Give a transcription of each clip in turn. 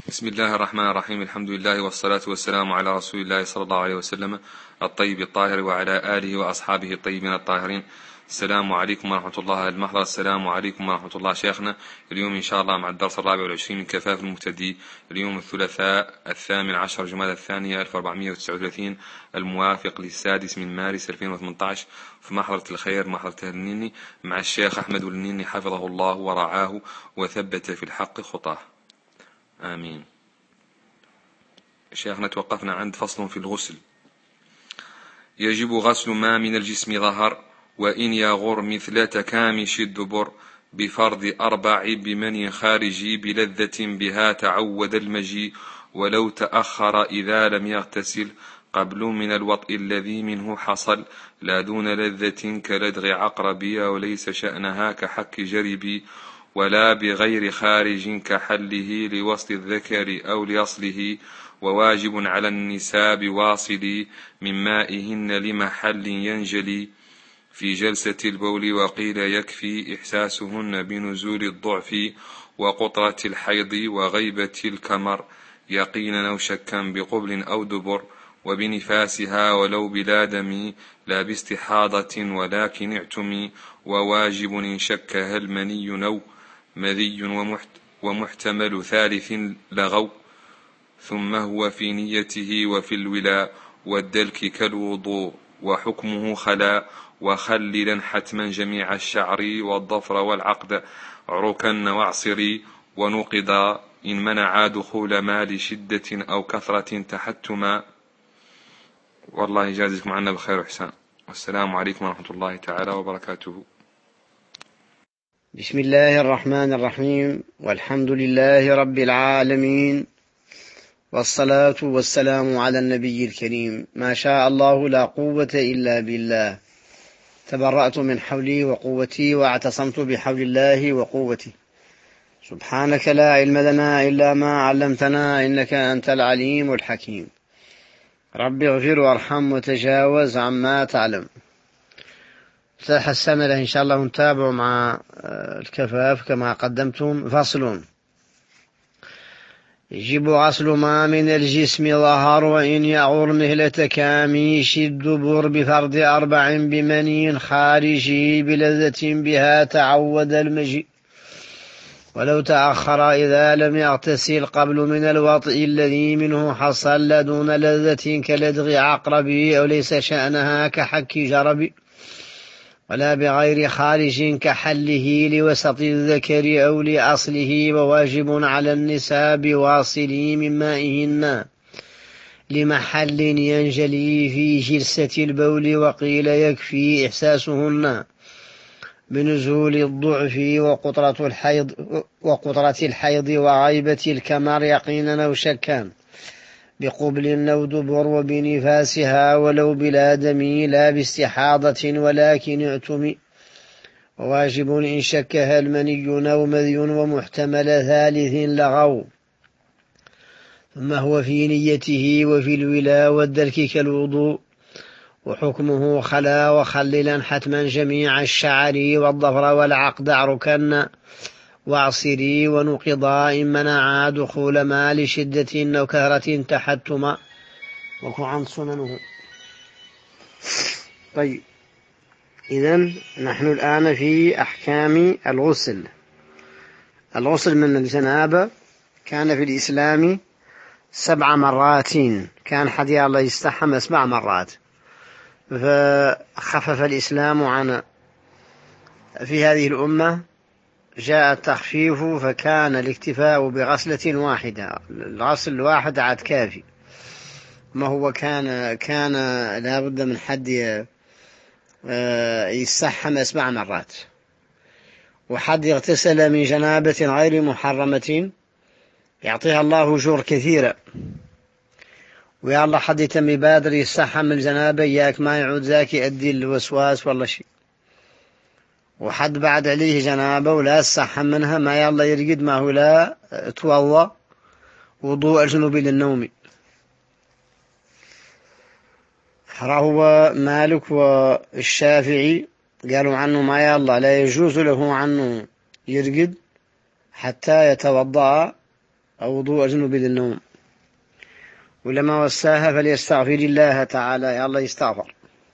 بسم الله الرحمن الرحيم. الحمد لله والصلاة والسلام على رسول الله صلى الله عليه وسلم الطيب الطاهر وعلى آله وأصحابه الطيبين الطاهرين. السلام عليكم ورحمة الله المحضر. السلام عليكم ورحمة الله شيخنا. اليوم إن شاء الله مع الدرس 24 من كفاف المبتدئ. اليوم الثلاثاء 18 جمادى الثانية 1439 الموافق للسادس من مارس 2018 في محضرة الخير محضرة النيني مع الشيخ أحمد النيني حفظه الله ورعاه وثبت في الحق خطاه. آمين. شيخنا توقفنا عند فصل في الغسل. يجب غسل ما من الجسم ظهر وإن يغر مثل تكامش الدبر بفرض 4 بمني خارجي بلذة بها تعود المجي ولو تأخر إذا لم يغتسل قبل من الوطء الذي منه حصل لا دون لذة كلدغ عقربي وليس شأنها كحك جربي ولا بغير خارج كحله لوسط الذكر أو لأصله وواجب على النساء بواصل من مائهن لمحل ينجلي في جلسة البول وقيل يكفي إحساسهن بنزول الضعف وقطرة الحيض وغيبة الكمر يقينا أو شكا بقبل أو دبر وبنفاسها ولو بلا دم لا باستحاضة ولكن اعتمي وواجب إن شك هل مني نو مذي ومحتمل ثالث لغو ثم هو في نيته وفي الولاء والدلك كالوضوء وحكمه خلا وخللا حتما جميع الشعر والضفر والعقد عركن واعصري ونقضا إن منع دخول ما لشدة أو كثرة تحتما. والله يجازيكم عنا بخير وإحسان. والسلام عليكم ورحمة الله تعالى وبركاته. بسم الله الرحمن الرحيم والحمد لله رب العالمين والصلاة والسلام على النبي الكريم. ما شاء الله لا قوة إلا بالله. تبرأت من حولي وقوتي واعتصمت بحول الله وقوتي. سبحانك لا علم لنا إلا ما علمتنا إنك أنت العليم الحكيم. رب اغفر وارحم وتجاوز عما تعلم. تحسن له إن شاء الله نتابع مع الكفاف كما قدمتم. فصل. يجب غسل ما من الجسم ظهر وإن يغر مثل تكاميش الدبر بفرض 4 بمني خارجي بلذة بها تعود المجي ولو تأخر إذا لم يغتسل قبل من الوطء الذي منه حصل لدون لذة كلدغ عقربي أو ليس شأنها كحك جربي ولا بغير خارج كحله لوسط الذكر أو لأصله وواجب على النساء بواصلي من مائهن لمحل ينجلي في جلسة البول وقيل يكفي إحساسهن بنزول الضعف وقطرة الحيض وغيبة الكمر يقينا أو شكا بقبل أو دبر وبنفاسها ولو بلا دم لا باستحاضة ولكن اعتمي وواجب إن شك هل مني أو مذي ومحتمل ثالث لغو ثم هو في نيته وفي الولاء والدلك كالوضوء وحكمه خلا وخللا حتما جميع الشعر والظفر والعقد عركن واعصري ونقضا إن منع دخول ما لشدة أو كثرة تحتما وكو عن سننه. طيب، إذن نحن الآن في أحكام الغسل. الغسل من الجنابة كان في الإسلام 7 مرات. كان حديث الله يستحم 7 مرات فخفف الإسلام عن في هذه الأمة. جاء التخفيف فكان الاكتفاء بغسلة واحدة. الغسل الواحد عاد كافي. ما هو كان لا بد من حد يستحم 7 مرات وحد يغتسل من جنابة غير محرمة يعطيها الله أجور كثيرة. ويا الله حد يتم بادر يستحم الجنابة إياك ما يعود ذاك يؤدي الوسواس والله شيء. وحد بعد عليه جنابه ولا يستحم منها ما يلا يرقد ما هو لا توضى وضوء الجنوب للنوم. روى مالك والشافعي قالوا عنه ما لا يجوز له عنه يرقد حتى يتوضأ أو وضوء جنوب للنوم، ولما وساها فليستغفر الله تعالى، يا الله يستغفر.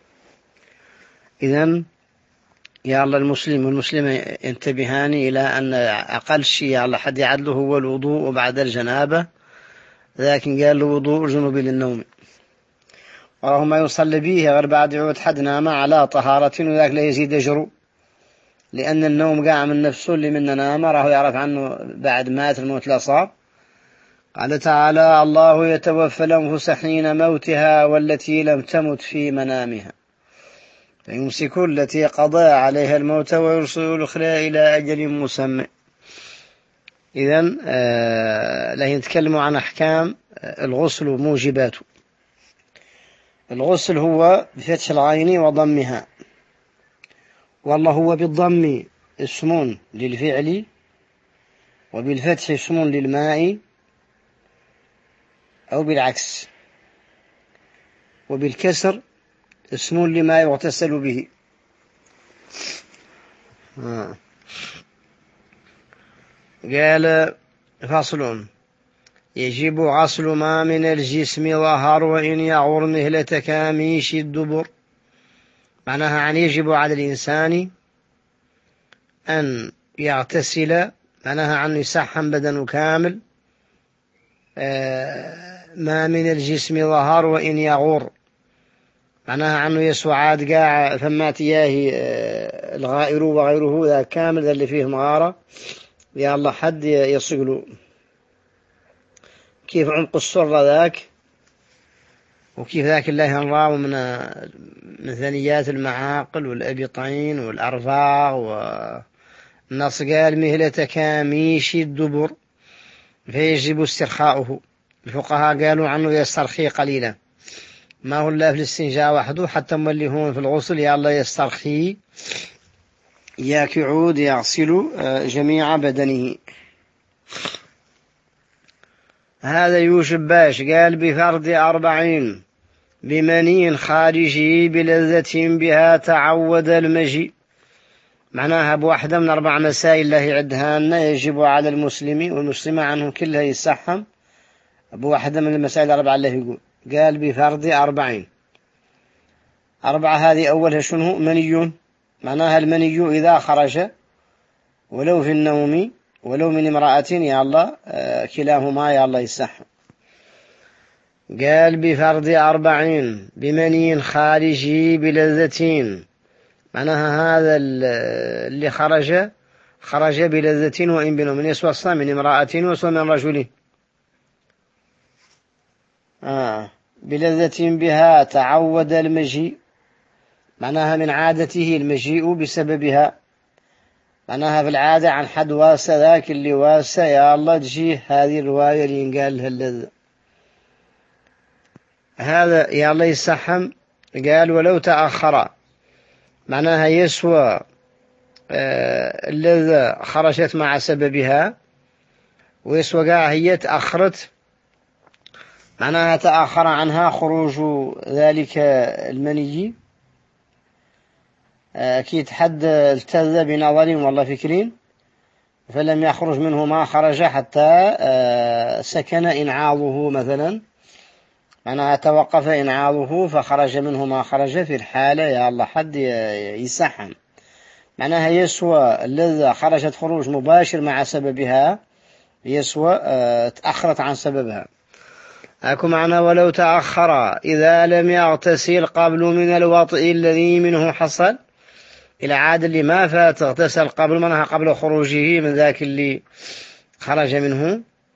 إذن يا الله المسلم والمسلمة ينتبهان إلى أن أقل شيء يا الله حد يعدله هو الوضوء بعد الجنابة، لكن قال له وضوء جنوب للنوم، وهو ما يصلي به غير بعد يعود حد نام على طهارة، وذاك لا يزيد أجره، لأن النوم قاع من نفسه اللي من نام راه يعرف عنه بعد مات الموت لا صار. قال تعالى: الله يتوفى الأنفس حين موتها والتي لم تمت في منامها فيمسك التي قضى عليها الموت ويرسل الأخرى إلى أجل مسمى. إذن لا نتكلم عن أحكام الغسل وموجباته. الغسل هو بفتح العين وضمها، والله هو بالضم اسم للفعل، وبالفتح اسم للماء، أو بالعكس، وبالكسر اسم لما يغتسل به. قال: فصل: يجب غسل ما من الجسم ظهر وإن يعور مهلة كاميش الدبر. معناها عن يجب على الإنسان أن يغتسل، معناها عن يسحم بدنه كامل ما من الجسم ظهر وإن يغور، معناها عنه يسوى عاد قاع فمات إياه الغائر وغيره، ذا كامل ذا اللي فيه مغارة يا الله حد يصقله. كيف عمق السر ذاك، وكيف ذاك الله ينراه من ثنيات المعاقل والأبطين والأرفاغ. والنص قال: مهلة كاميش الدبر فيجب استرخاؤه. الفقهاء قالوا عنه يسترخي قليلا، ما هو الله في الاستنجاء وحده، حتى مولي هون في الغسل يا الله يسترخي، ياك يعود يغسل جميع بدنه. هذا يوجب باش قال: بفرض 40 بمني خارجي بلذة بها تعود المجيء. معناها بواحدة من 4 مسائل الله يعدها لنا يجب على المسلم والمسلمة عنه كلها يسحم بواحدة من المسائل 4 الله يقول. قال: بفرض 40. 4 هذه أولها شنو؟ مني، معناها المني إذا خرج ولو في النوم ولو من امرأة يا الله كلاهما يا الله يسحم. قال: بفرض 40 بمني خارجي بلذة، معناها هذا اللي خرج بلذة وإن بنوم، يسوى من امرأة ويسوى من رجل. بلذة بها تعود المجيء، معناها من عادته المجيء بسببها، معناها في العادة عن حد واسى ذاك اللي واسى يا الله تجيه هذه الرواية اللي ينقال لها اللذة. هذا يا الله يسحم. قال: ولو تأخر، معناها يسوى اللذة خرجت مع سببها، ويسوى قاع هي تأخرت، معناها تأخر عنها خروج ذلك المني. أكيد حد التذ بنظر والله فكرين فلم يخرج منه ما خرج حتى سكن إنعاضه مثلا، معناها توقف إنعاضه فخرج منه ما خرج، في الحالة يا الله حد يسحم. معناها يسوى الذي خرجت خروج مباشر مع سببها، يسوى تأخرت عن سببها. أكو معنى: ولو تأخر إذا لم يغتسل قبل من الوطء الذي منه حصل. العادة اللي ما فات اغتسل قبل، منها قبل خروجه من ذاك اللي خرج منه.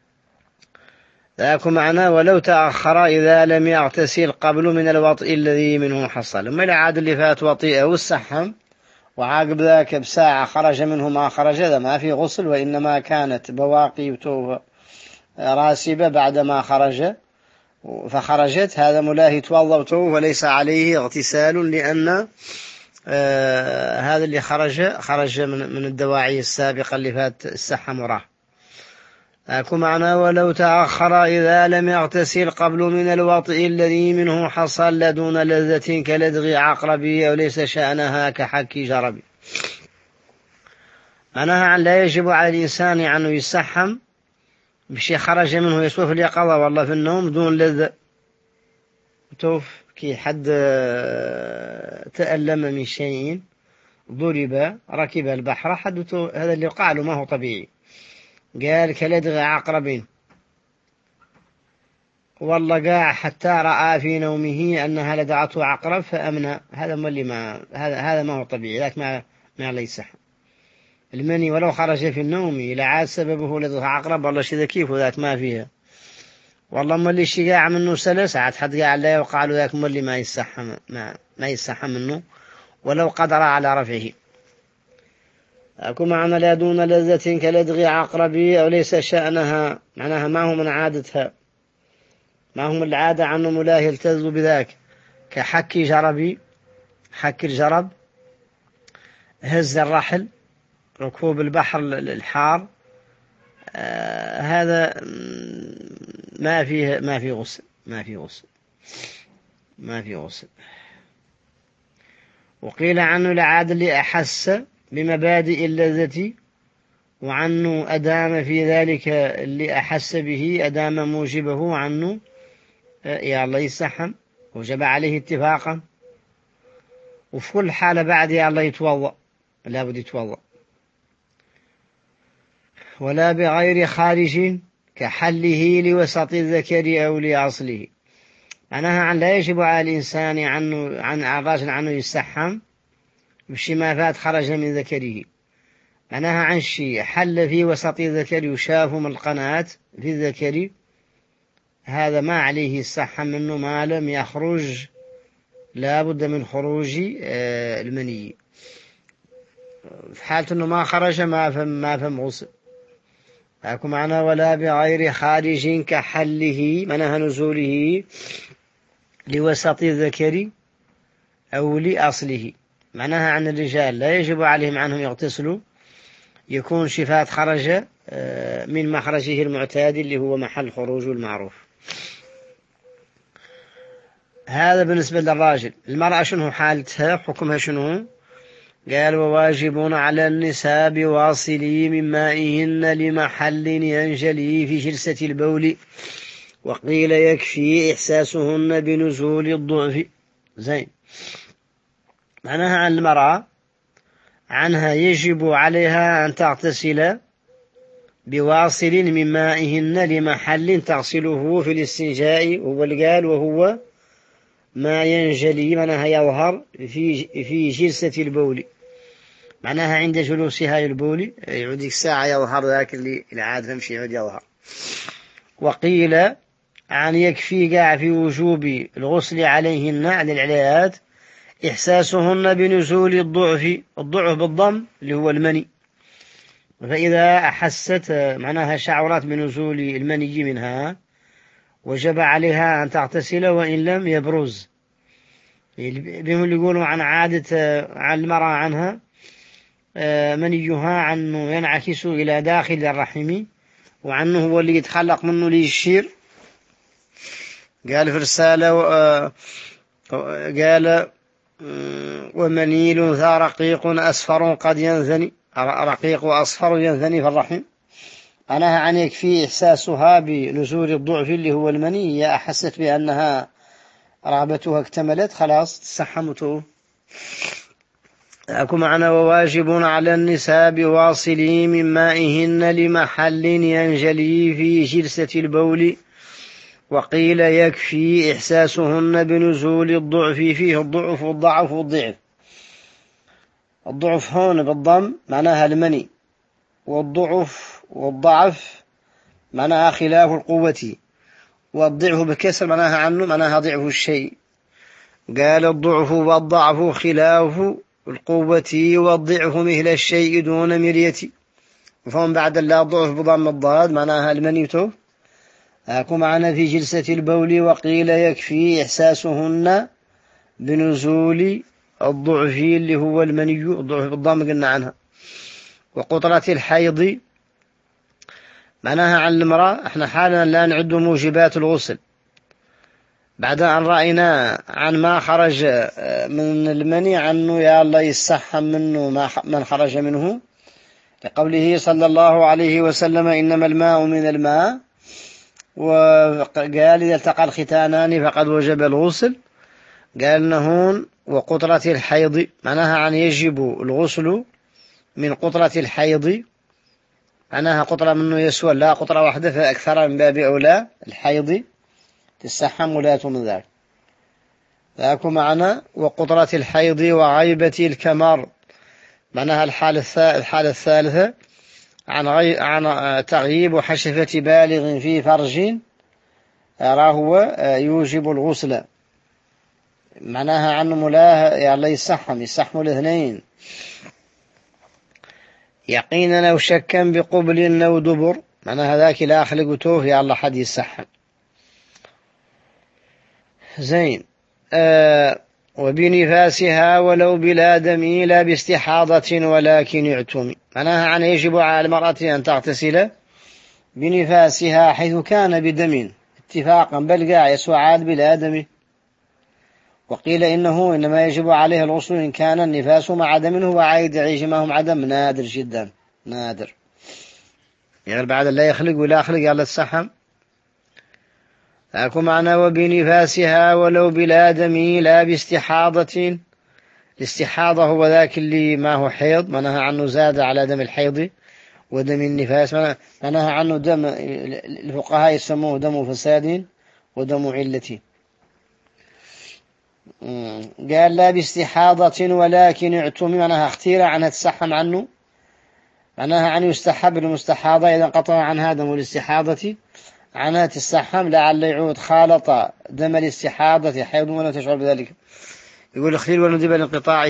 ذاك معنى: ولو تأخر إذا لم يغتسل قبل من الوطء الذي منه حصل. أما العادة اللي فات وطيئة والسحم وعاقب ذاك بساعة خرج منه ما خرج، هذا ما في غسل، وإنما كانت بواقي راسبة بعد ما خرج فخرجت، هذا ملاهي توضبته وليس عليه اغتسال، لأن هذا اللي خرج من الدواعي السابقة اللي فات السحم وراه. أكو معنى: ولو تأخر إذا لم يغتسل قبل من الوطء الذي منه حصل لدون لذة كلدغ عقربي، وليس شأنها كحك جربي. معناها عن لا يجب على الإنسان أنه يسحم بشي خرج منه يسوى في اليقظة والله في النوم دون لذة، توف كي حد تألم من شيء، ضرب، ركب البحر، حدث هذا اللي وقع له ما هو طبيعي. قال كلدغ عقرب، والله قاع حتى رأى في نومه أنها لدغته عقرب فأمنى. هذا ما هو طبيعي، ذاك ما ليس المني ولو خرج في النوم لعاد سببه لدغ عقرب، والله شي ذكيف وذاك ما فيها. والله ملي شي قاع منه سلس عاد حد قاع لا يوقع له ذاك ملي ما يصح منه ولو قدر على رفعه. أكو معنى لا دون لذة كلدغ عقربي، أو ليس شأنها، معناها ما هو من عادتها، ما هو من العادة عنه لا يلتز بذاك، كحك جربي، حك الجرب، هز الرحل، ركوب البحر الحار، هذا ما في غسل. وقيل عنه العادة اللي أحس بمبادئ اللذة، وعنه أدام في ذلك اللي أحس به، أدام موجبه عنه يا الله يسحم وجب عليه اتفاقا. وفي كل حالة بعد يا الله يتوضأ، لا بد يتوضأ. ولا بغير خارج كحله لوسط الذكر أو لأصله، معناها عن لا يجب على الإنسان عن الراجل عنه يستحم بشي ما فات خرج من ذكره، معناها عن شيء حل في وسط الذكر يشاف من القناة في الذكر، هذا ما عليه يستحم منه ما لم يخرج، لا بد من خروج المني. في حالة أنه ما خرج ما فهم غسل. أكو معنى ولا بغير خارج كحله، معناها نزوله لوسط الذكر أو لأصله، معناها عن الرجال لا يجب عليهم عنهم يغتسلوا، يكون شفات خرج من مخرجه المعتاد اللي هو محل خروج المعروف. هذا بالنسبة للراجل. المرأة شنو حالتها، حكمها شنو؟ قال وواجبون على النساء بواصلي من مائهن لمحل ينجلي في جلسة البول، وقيل يكفي إحساسهن بنزول الضعف. زين، معناها عن المرأة عنها يجب عليها أن تغتسل بواصل من مائهن لمحل تغسله في الاستنجاء، وهو ما ينجلي، معناها يظهر في جلسة البول، معناها عند جلوسها للبول يعود ساعة يظهر ذاك اللي العادة تمشي يعود يظهر. وقيل عن يكفي قاع في وجوب الغسل عليهن عن العلايات إحساسهن بنزول الضعف بالضم اللي هو المني، فإذا أحست معناها شعرت بنزول المني منها وجب عليها أن تغتسل وإن لم يبرز. بهم اللي يقولوا عن عادة عن المرأة عنها منيها عنه ينعكس إلى داخل الرحم، وعنه هو اللي يتخلق منه ليشير. قال في رسالة قال ومنيل ذا رقيق أصفر قد ينثني، رقيق وأصفر ينثني في الرحم، أنا عن يكفي إحساسها بنزول الضعف اللي هو المني، هي أحست بأنها رغبتها اكتملت خلاص تسحمته. أكو معنا وواجبون على النساء بواصلي من مائهن لمحل ينجلي في جلسة البول، وقيل يكفي إحساسهن بنزول الضعف، فيه الضعف والضعف والضعف. الضعف هون بالضم معناها المني، والضعف معناها خلاف القوة، والضعف بكسر معناها عنه معناها ضعف الشيء. قال الضعف والضعف خلاف القوة، والضعف مثل الشيء دون مرية. فهم بعد الله ضعف بضم الضاد معناها المنيته. أكو معنا في جلسة البول وقيل يكفي إحساسهن بنزول الضعف اللي هو المني، الضعف بالضم قلنا عنها. وقطرة الحيض معناها عن المرأة، احنا حالنا لا نعد موجبات الغسل بعد أن رأينا عن ما خرج من المني عنه يا الله يستحم منه من خرج منه، لقوله صلى الله عليه وسلم إنما الماء من الماء، وقال إذا التقى الختانان فقد وجب الغسل. قال هون وقطرة الحيض، معناها عن يجب الغسل من قطرة الحيض، معناها قطرة منه يسوى، لا قطرة واحدة فأكثر من باب أولى الحيض تستحم ولا من ذلك. ذاك معنى وقطرة الحيض وغيبة الكمر، معناها الحالة الثالثة عن تغييب حشفة بالغ في فرج راه يوجب الغسل، معناها عن ملاه يعني يسحم الاثنين يقينا أو شكا بقبل أو دبر، معناها ذاك لا خلقته يا الله حد يسحم. زين. وبنفاسها ولو بلا دم لا باستحاضة ولكن اعتمي، معناها عن يجب على المرأة أن تغتسل بنفاسها حيث كان بدم اتفاقا، بل قاع يسوى عاد بلا دم. وقيل إنما يجب عليه الغسل إن كان النفاس مع دم، هو عايد يعيش معهم عدم نادر جدا، نادر يعني بعد لا يخلق ولا يخلق على السحم. أكو معنى وبنفاسها ولو بلا دم لا باستحاضة. الاستحاضة هو ذاك اللي ما هو حيض، معناها عنه زاد على دم الحيض ودم النفاس، معناها عنه دم الفقهاء يسموه دم فساد ودم علة. قال لا باستحاضة ولكن اعتمي، معناها اختير عنها تسحم عنه، معناها عن يستحب المستحاضة إذا انقطع عنها دم الاستحاضة عنها تستحم لعل يعود خالط دم الاستحاضة حيض ولا تشعر بذلك. يقول اختير وندب لانقطاعه.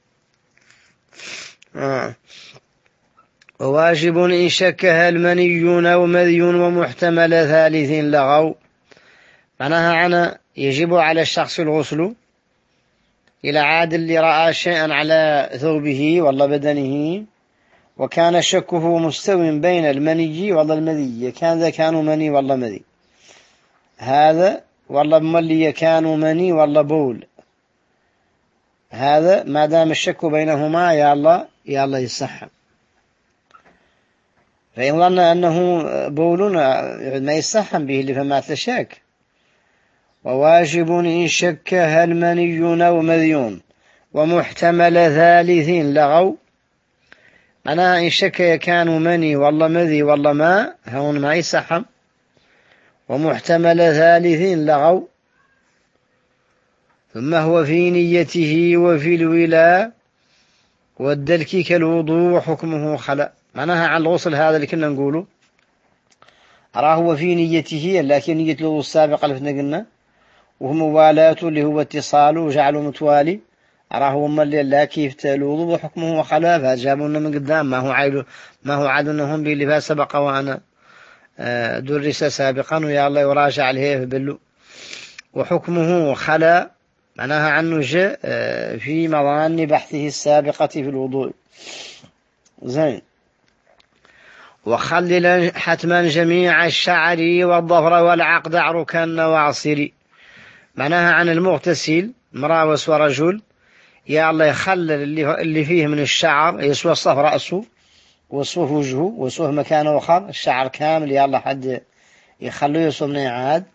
وواجب إن شك هل مني أو مذي ومحتمل ثالث لغو، معناها عنا يجب على الشخص الغسل إلى عاد اللي رأى شيئا على ثوبه والله بدنه وكان شكه مستوٍ بين المني والله المذي، كان ذا كانوا مني والله مذي، هذا والله ملي كانوا مني والله بول، هذا ما دام الشك بينهما يا الله يصحم. فإن ظن أنه بول ما يصحم به اللي فمات الشك. وواجب إن شك هل مني أو مذي ومحتمل ثالث لغو، أنا إن شك كانوا مني والله مذي والله ما هون ما يصحم. ومحتمل ثالث لغو، ثم هو في نيته وفي الولاء والدلك كالوضوء حكمه خلا، معناها عن الغسل هذا اللي كنا نقوله أراه هو في نيته، لكن نية الوضوء السابقة اللي قلنا وهو موالاته اللي هو اتصاله وجعله متوالي، أراه هو ملي لا كيف الوضوء حكمه خلا، فجابونا من قدام ما هو عادنهم باللي سبق وأنا درس سابقا ويا الله يراجع عليه بلو. وحكمه خلا معناها عنه جاء في مظان بحثه السابقة في الوضوء. زين. وخلل حتما جميع الشعر والظفر والعقد عركان وعصير، معناها عن المغتسل مراوس ورجل يا الله يخلل اللي فيه من الشعر، يسوى صف رأسه وصوه وجهه وصوه مكانه آخر، الشعر كامل يا الله حد يخليه يسوى من عاد،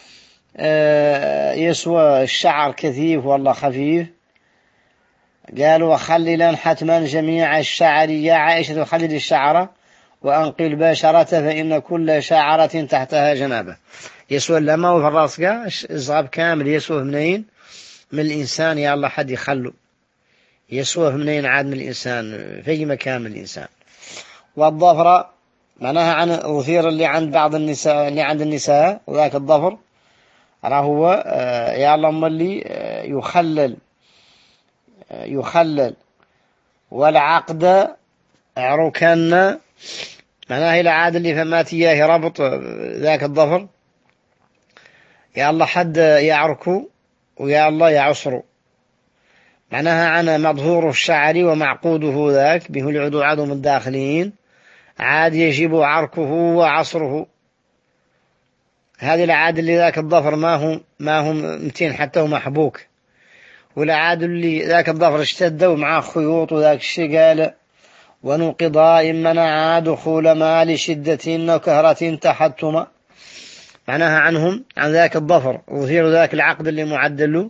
يسوى الشعر كثيف والله خفيف. قالوا وخللا حتما جميع الشعر يا عائشة، وخلل الشعر وأنقل باشرة فإن كل شعرة تحتها جنابة. يسوى لما وفي الرأس الزغب كامل يسوى منين من الإنسان يا الله حد يخلو، يسوى منين عاد من الإنسان في مكان من الإنسان. والظفر معناها عن الظفير اللي عند بعض النساء، اللي عند النساء وذاك الظفر هو يا الله اللي يخلل. والعقد عركان معناها إلى عاد اللي فمات إياه ربط ذاك الظفر يا الله حد يعركو ويا الله يعصرو، معناها عن مظهور الشعر ومعقوده ذاك به العدو عدو من الداخلين عاد يجب عركه وعصره. هذه العاد اللي ذاك الظفر ما هو متين حتى هو محبوك، والعاد اللي ذاك الظفر اشتد ومعاه خيوط وذاك الشيء قال ونقضا إن منعا دخول ما لشدة وكهرة تحتما. معناها عنهم عن ذاك الظفر وثير ذاك العقد اللي معدل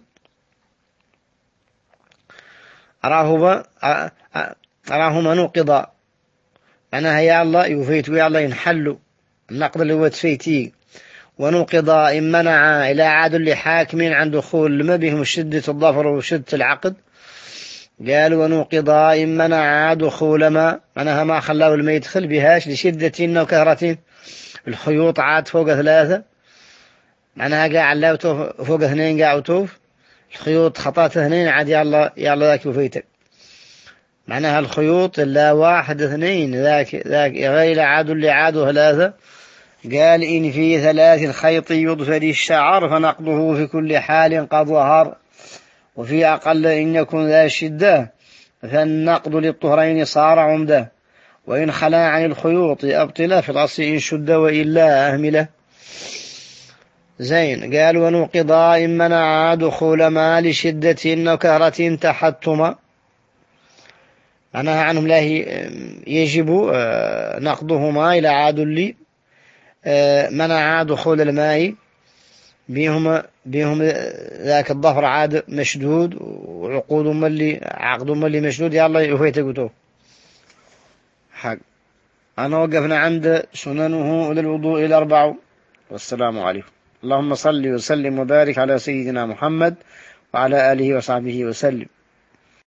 أراهما نقضا. معناها يا الله يوفيت ويا الله ينحلوا النقض اللي هو تفيتي. ونقضا إن منعا إلى عاد لحاكم عن دخول ما بهم شدة الظفر وشدة العقد. قال ونقضا إن منعا دخول ما معناها ما خلاه ما يدخل بهاش لشدة وكهرة. الخيوط عاد فوق 3 معناها قاع الله فوق 2 قاع وتوف. الخيوط خطات 2 عاد يا الله ذاك يوفيتك. معناها الخيوط لا 1 2 ذاك غير عاد اللي عاد 3. قال إن في 3 خيط يضفر الشعر فنقضه في كل حال قد ظهر. وفي أقل إن يكون ذا شدة فالنقض للطهرين صار عمده. وإن خلا عن الخيوط أبطله في الأصل إن شد وإلا أهمله. زين. قال ونقضا إن منع دخول ما لشدة وكهرة تحتما. معناها عنهم لا يجب نقضهما إلى عاد اللي منع دخول الماء بهم ذاك الظفر عاد مشدود وعقودهم اللي عقدهم اللي مشدود يا الله يفيتقوته حق. أنا وقفنا عند سننه للوضوء 4. والسلام عليكم. اللهم صل وسلم وبارك على سيدنا محمد وعلى آله وصحبه وسلم.